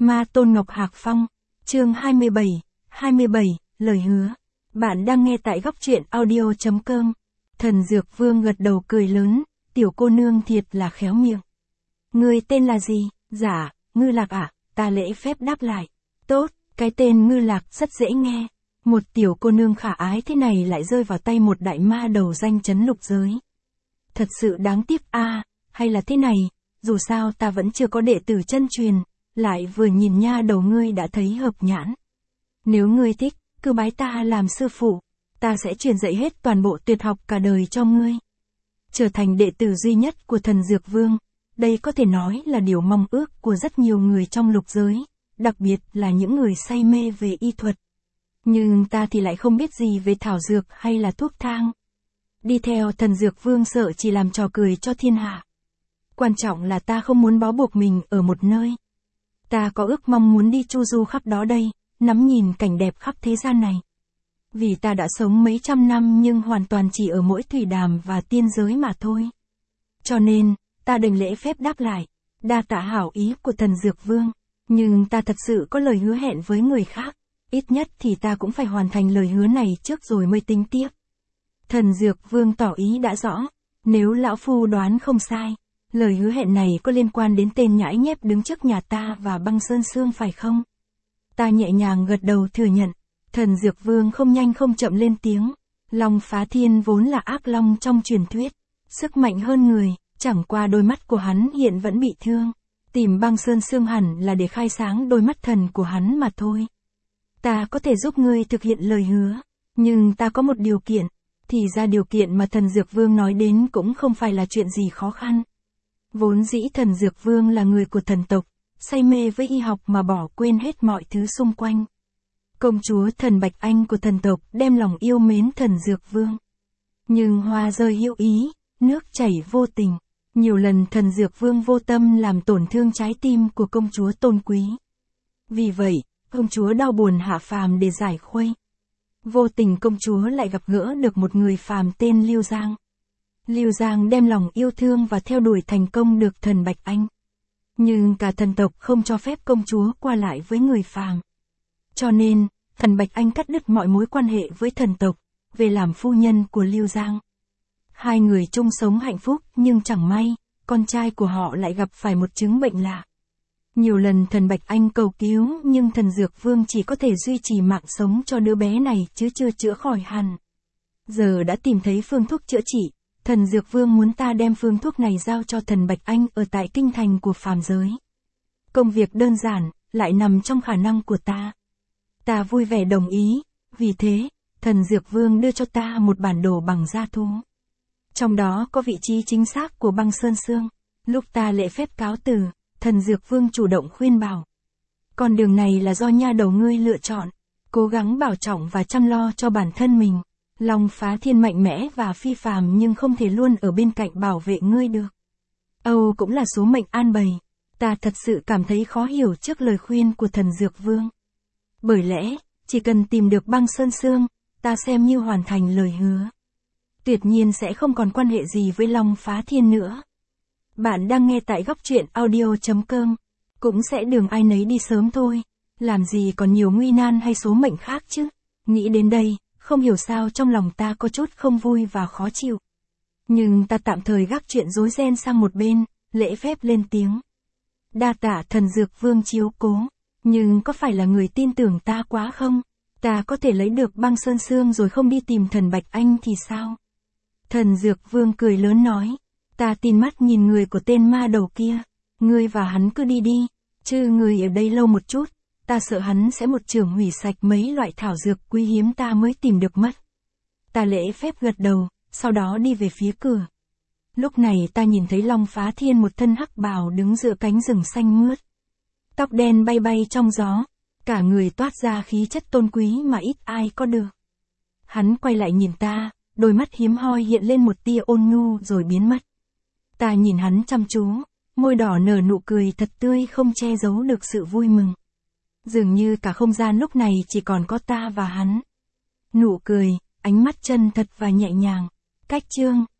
Ma Tôn Ngọc Hạc Phong, chương 27, lời hứa. Bạn đang nghe tại góc truyện audio.com. Thần Dược Vương gật đầu cười lớn, tiểu cô nương thiệt là khéo miệng. Ngươi tên là gì? Dạ, Ngư Lạc ạ, ta lễ phép đáp lại. Tốt, cái tên Ngư Lạc rất dễ nghe. Một tiểu cô nương khả ái thế này lại rơi vào tay một đại ma đầu danh chấn lục giới. Thật sự đáng tiếc hay là thế này, dù sao ta vẫn chưa có đệ tử chân truyền, lại vừa nhìn nha đầu ngươi đã thấy hợp nhãn. Nếu ngươi thích, cứ bái ta làm sư phụ, ta sẽ truyền dạy hết toàn bộ tuyệt học cả đời cho ngươi. Trở thành đệ tử duy nhất của Thần Dược Vương, đây có thể nói là điều mong ước của rất nhiều người trong lục giới, đặc biệt là những người say mê về y thuật. Nhưng ta thì lại không biết gì về thảo dược hay là thuốc thang. Đi theo Thần Dược Vương sợ chỉ làm trò cười cho thiên hạ. Quan trọng là ta không muốn bó buộc mình ở một nơi. Ta có ước mong muốn đi chu du khắp đó đây, ngắm nhìn cảnh đẹp khắp thế gian này. Vì ta đã sống mấy trăm năm nhưng hoàn toàn chỉ ở mỗi thủy đàm và tiên giới mà thôi. Cho nên, ta đành lễ phép đáp lại, đa tạ hảo ý của Thần Dược Vương. Nhưng ta thật sự có lời hứa hẹn với người khác, ít nhất thì ta cũng phải hoàn thành lời hứa này trước rồi mới tính tiếp. Thần Dược Vương tỏ ý đã rõ, nếu lão phu đoán không sai, lời hứa hẹn này có liên quan đến tên nhãi nhép đứng trước nhà ta và Băng Sơn Sương phải không? Ta nhẹ nhàng gật đầu thừa nhận. Thần Dược Vương không nhanh không chậm lên tiếng. Long Phá Thiên vốn là ác long trong truyền thuyết, sức mạnh hơn người, chẳng qua đôi mắt của hắn hiện vẫn bị thương. Tìm Băng Sơn Sương hẳn là để khai sáng đôi mắt thần của hắn mà thôi. Ta có thể giúp ngươi thực hiện lời hứa, nhưng ta có một điều kiện. Thì ra điều kiện mà Thần Dược Vương nói đến cũng không phải là chuyện gì khó khăn. Vốn dĩ Thần Dược Vương là người của thần tộc, say mê với y học mà bỏ quên hết mọi thứ xung quanh. Công chúa Thần Bạch Anh của thần tộc đem lòng yêu mến Thần Dược Vương. Nhưng hoa rơi hữu ý, nước chảy vô tình. Nhiều lần Thần Dược Vương vô tâm làm tổn thương trái tim của công chúa tôn quý. Vì vậy, công chúa đau buồn hạ phàm để giải khuây. Vô tình công chúa lại gặp gỡ được một người phàm tên Lưu Giang. Lưu Giang đem lòng yêu thương và theo đuổi thành công được Thần Bạch Anh. Nhưng cả thần tộc không cho phép công chúa qua lại với người phàm. Cho nên, Thần Bạch Anh cắt đứt mọi mối quan hệ với thần tộc, về làm phu nhân của Lưu Giang. Hai người chung sống hạnh phúc nhưng chẳng may, con trai của họ lại gặp phải một chứng bệnh lạ. Nhiều lần Thần Bạch Anh cầu cứu nhưng Thần Dược Vương chỉ có thể duy trì mạng sống cho đứa bé này chứ chưa chữa khỏi hẳn. Giờ đã tìm thấy phương thuốc chữa trị, Thần Dược Vương muốn ta đem phương thuốc này giao cho Thần Bạch Anh ở tại kinh thành của phàm giới. Công việc đơn giản, lại nằm trong khả năng của ta. Ta vui vẻ đồng ý, vì thế, Thần Dược Vương đưa cho ta một bản đồ bằng da thú. Trong đó có vị trí chính xác của Băng Sơn Sương. Lúc ta lễ phép cáo từ, Thần Dược Vương chủ động khuyên bảo. Con đường này là do nha đầu ngươi lựa chọn, cố gắng bảo trọng và chăm lo cho bản thân mình. Long Phá Thiên mạnh mẽ và phi phàm nhưng không thể luôn ở bên cạnh bảo vệ ngươi được. Âu cũng là số mệnh an bày. Ta thật sự cảm thấy khó hiểu trước lời khuyên của Thần Dược Vương. Bởi lẽ, chỉ cần tìm được Băng Sơn Sương, ta xem như hoàn thành lời hứa. Tuyệt nhiên sẽ không còn quan hệ gì với Long Phá Thiên nữa. Bạn đang nghe tại góc truyện audio.com. Cũng sẽ đường ai nấy đi sớm thôi. Làm gì còn nhiều nguy nan hay số mệnh khác chứ. Nghĩ đến đây, không hiểu sao trong lòng ta có chút không vui và khó chịu. Nhưng ta tạm thời gác chuyện rối ren sang một bên, lễ phép lên tiếng. Đa tạ Thần Dược Vương chiếu cố. Nhưng có phải là người tin tưởng ta quá không? Ta có thể lấy được Băng Sơn Sương rồi không đi tìm Thần Bạch Anh thì sao? Thần Dược Vương cười lớn nói. Ta tin mắt nhìn người của tên ma đầu kia. Ngươi và hắn cứ đi đi. Chứ người ở đây lâu một chút. Ta sợ hắn sẽ một chưởng hủy sạch mấy loại thảo dược quý hiếm ta mới tìm được mất. Ta lễ phép gật đầu, sau đó đi về phía cửa. Lúc này ta nhìn thấy Long Phá Thiên một thân hắc bào đứng giữa cánh rừng xanh mướt. Tóc đen bay bay trong gió, cả người toát ra khí chất tôn quý mà ít ai có được. Hắn quay lại nhìn ta, đôi mắt hiếm hoi hiện lên một tia ôn nhu rồi biến mất. Ta nhìn hắn chăm chú, môi đỏ nở nụ cười thật tươi không che giấu được sự vui mừng. Dường như cả không gian lúc này chỉ còn có ta và hắn. Nụ cười, ánh mắt chân thật và nhẹ nhàng. Cách chương